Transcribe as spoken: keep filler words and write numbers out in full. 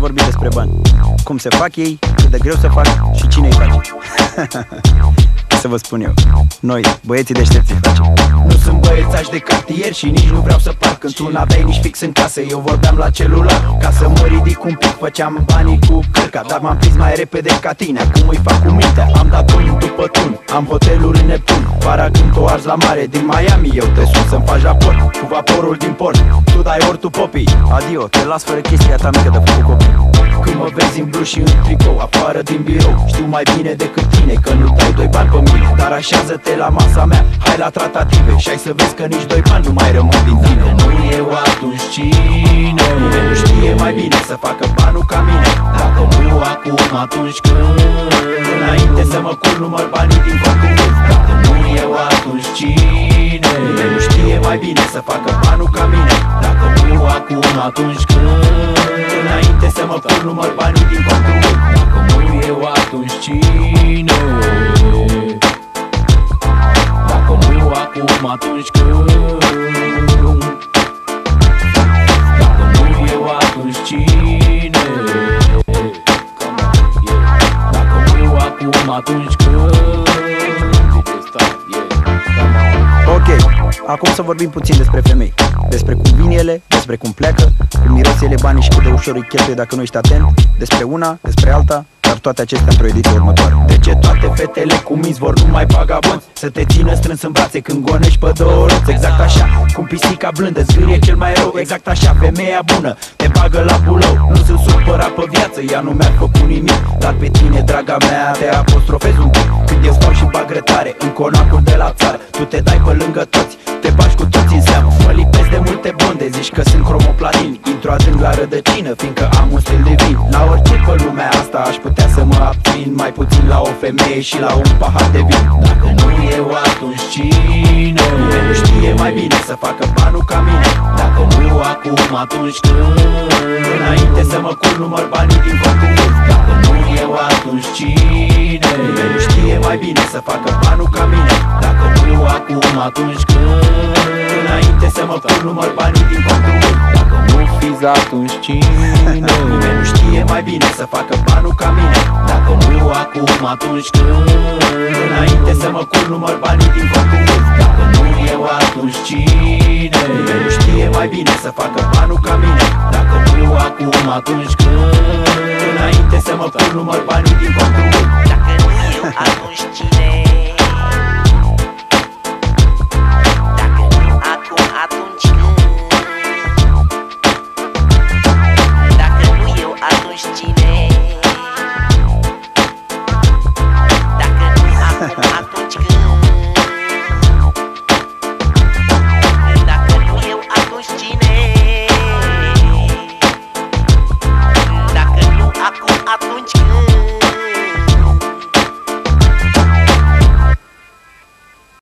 vorbim despre bani. Cum se fac ei, cât de greu se fac și cine îi face. Să vă spun eu, noi, băieții deștepți, îi facem. Nu sunt băiețași de cartier și nici nu vreau să par. Când tu n-aveai nici fix în casă, eu vorbeam la celular. Ca să mă ridic un pic, făceam banii cu cărca, dar m-am prins mai repede ca tine. Acum îi fac cu mintea, am dat tun după tun, am hoteluri în Neptun. Vara când o arzi la mare, din Miami eu te sun să-mi faci raport cu vaporul din port. Tu dai ortul popii, adio, te las fără chestia ta mică de făcut copii. Când mă vezi în bluș și în tricou, afară din birou, știu mai bine decât tine că nu dai doi bani pe mine. Dar așează-te la masa mea, hai la tratative și hai să vezi că nici doi bani nu mai rămân din tine. Dacă nu eu, atunci cine? Nimeni nu știe mai bine să facă banul ca mine. Dacă nu acum, atunci când? Înainte să mă cur, număr banii din contul meu. Dacă nu eu, atunci cine? Nimeni nu știe mai bine să facă banul ca mine. Dacă nu acum, atunci când? Înainte să mă cur, număr banii din contul meu. Dacă nu eu, atunci cine? Dacă nu acum, atunci când? Dacă nu eu, atunci cine? Dacă nu eu acum, atunci când? Ok, acum să vorbim puțin despre femei. Despre cum vin ele, despre cum pleacă, cum miros ele banii și cât de ușor îi cheltuie dacă nu ești atent. Despre una, despre alta, dar toate acestea într-o ediție următoare. De ce toate fetele cu minți vor numai vagabonți? Să te țină strâns în brațe când gonești pe două roți. Exact așa, cum pisica blândă zgârie cel mai rău. Exact așa, femeia bună te bagă la bulău. Nu sunt supărat pe viață, ea nu mi-a făcut nimic, dar pe tine, draga mea, te apostrofez un pic. Când eu stau și bag grătare în conacul de la țară, tu te dai pe lângă toți, te bagi cu toți în seamă. Mă lipesc de multe blonde, zici că sunt cromoplatin. Intru adânc la rădăcină, fiindcă am un stil de vin. La orice pe lumea asta aș putea să mă abțin, mai puțin la o femeie și la un pahar de vin. Dacă nu eu, atunci cine? Nimeni nu știe mai bine să facă banul ca mine. Dacă nu acum, atunci când? Înainte să mă cur, număr banii din contul meu. Dacă nu eu, atunci cine? Nimeni nu știe mai bine să facă banul ca mine. Dacă nu acum, atunci când? Înainte să mă cur, număr banii din contul meu. Dacă nu fiți, atunci cine? Nimeni nu știe mai bine să facă banul ca mine. Dacă nu acum, atunci când? Înainte să mă cur, număr banii din contul meu. Dacă nu eu, atunci cine? Nimeni nu știe mai bine să facă banul ca mine. Dacă nu acum, atunci când? Înainte să mă cur, număr banii din contul meu. Dacă nu eu, atunci cine?